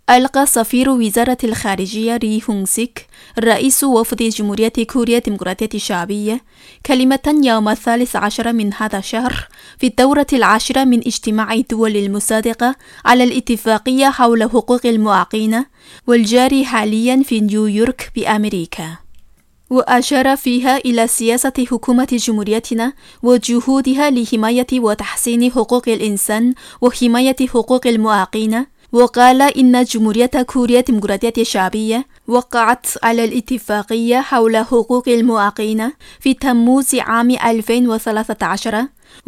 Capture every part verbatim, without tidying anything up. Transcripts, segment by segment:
ألقى سفير وزارة الخارجية ري هونغ سيك رئيس وفد جمهورية كوريا الديمقراطية الشعبية كلمة يوم الثالث عشر من هذا الشهر في الدورة العاشرة من اجتماع الدول المصادقة على الاتفاقية حول حقوق المعاقين والجاري حاليا في نيويورك بأمريكا. وأشار فيها إلى سياسة حكومة جمهوريتنا وجهودها لحماية وتحسين حقوق الإنسان وحماية حقوق المعاقين، وقال إن جمهورية كوريا الديمقراطية الشعبية وقعت على الاتفاقية حول حقوق المعاقين في تموز عام ألفين وثلاثة عشر،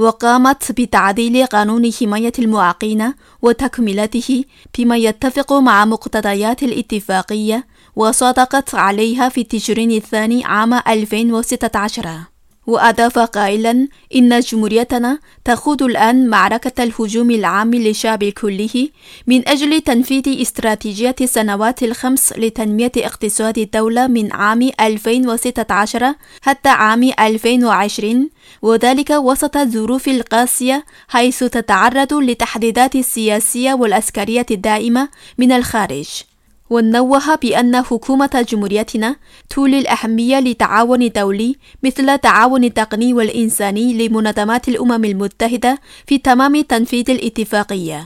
وقامت بتعديل قانون حماية المعاقين وتكملته بما يتفق مع مقتضيات الاتفاقية، وصادقت عليها في تشرين الثاني عام ألفين وستة عشر. وأضاف قائلا إن جمهوريتنا تخوض الآن معركة الهجوم العام للشعب كله من أجل تنفيذ استراتيجية السنوات الخمس لتنمية اقتصاد الدولة من عام ألفين وستة عشر حتى عام ألفين وعشرين، وذلك وسط الظروف القاسية حيث تتعرض للتحديدات السياسية والعسكرية الدائمة من الخارج. ونوه بأن حكومة جمهوريتنا تولي الأهمية لتعاون دولي مثل التعاون التقني والإنساني لمنظمات الأمم المتحدة في تمام تنفيذ الاتفاقية.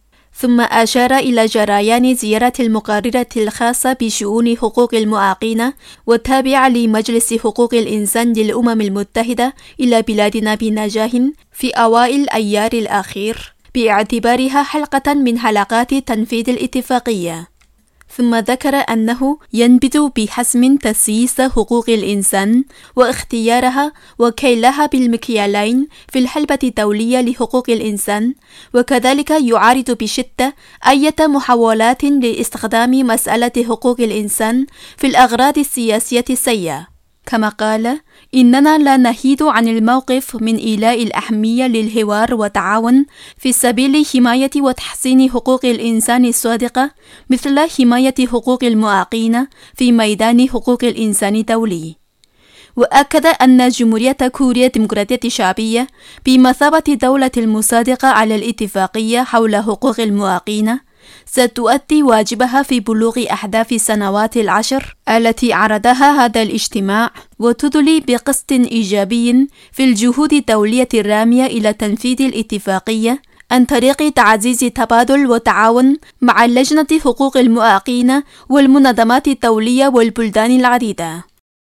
ثم أشار إلى جريان زيارة المقررة الخاصة بشؤون حقوق المعاقين والتابعة لمجلس حقوق الإنسان للأمم المتحدة إلى بلادنا بنجاح في أوائل أيار الأخير باعتبارها حلقة من حلقات تنفيذ الاتفاقية. ثم ذكر أنه ينبغي بحسم تسييس حقوق الإنسان واختيارها وكيلها بالمكيالين في الحلبة الدولية لحقوق الإنسان، وكذلك يعارض بشدة أي محاولات لاستخدام مسألة حقوق الإنسان في الأغراض السياسية السيئة. كما قال إننا لا نحيد عن الموقف من إيلاء الأهمية للحوار والتعاون في سبيل حماية وتحسين حقوق الإنسان الصادقة مثل حماية حقوق المعاقين في ميدان حقوق الإنسان الدولي. وأكد أن جمهورية كوريا الديمقراطية الشعبية بمثابة دولة المصادقة على الاتفاقية حول حقوق المعاقين ستؤدي واجبها في بلوغ أهداف السنوات العشر التي عرضها هذا الاجتماع، وتدلي بقسط إيجابي في الجهود الدولية الرامية إلى تنفيذ الاتفاقية عن طريق تعزيز التبادل والتعاون مع لجنة حقوق المعاقين والمنظمات الدولية والبلدان العديدة.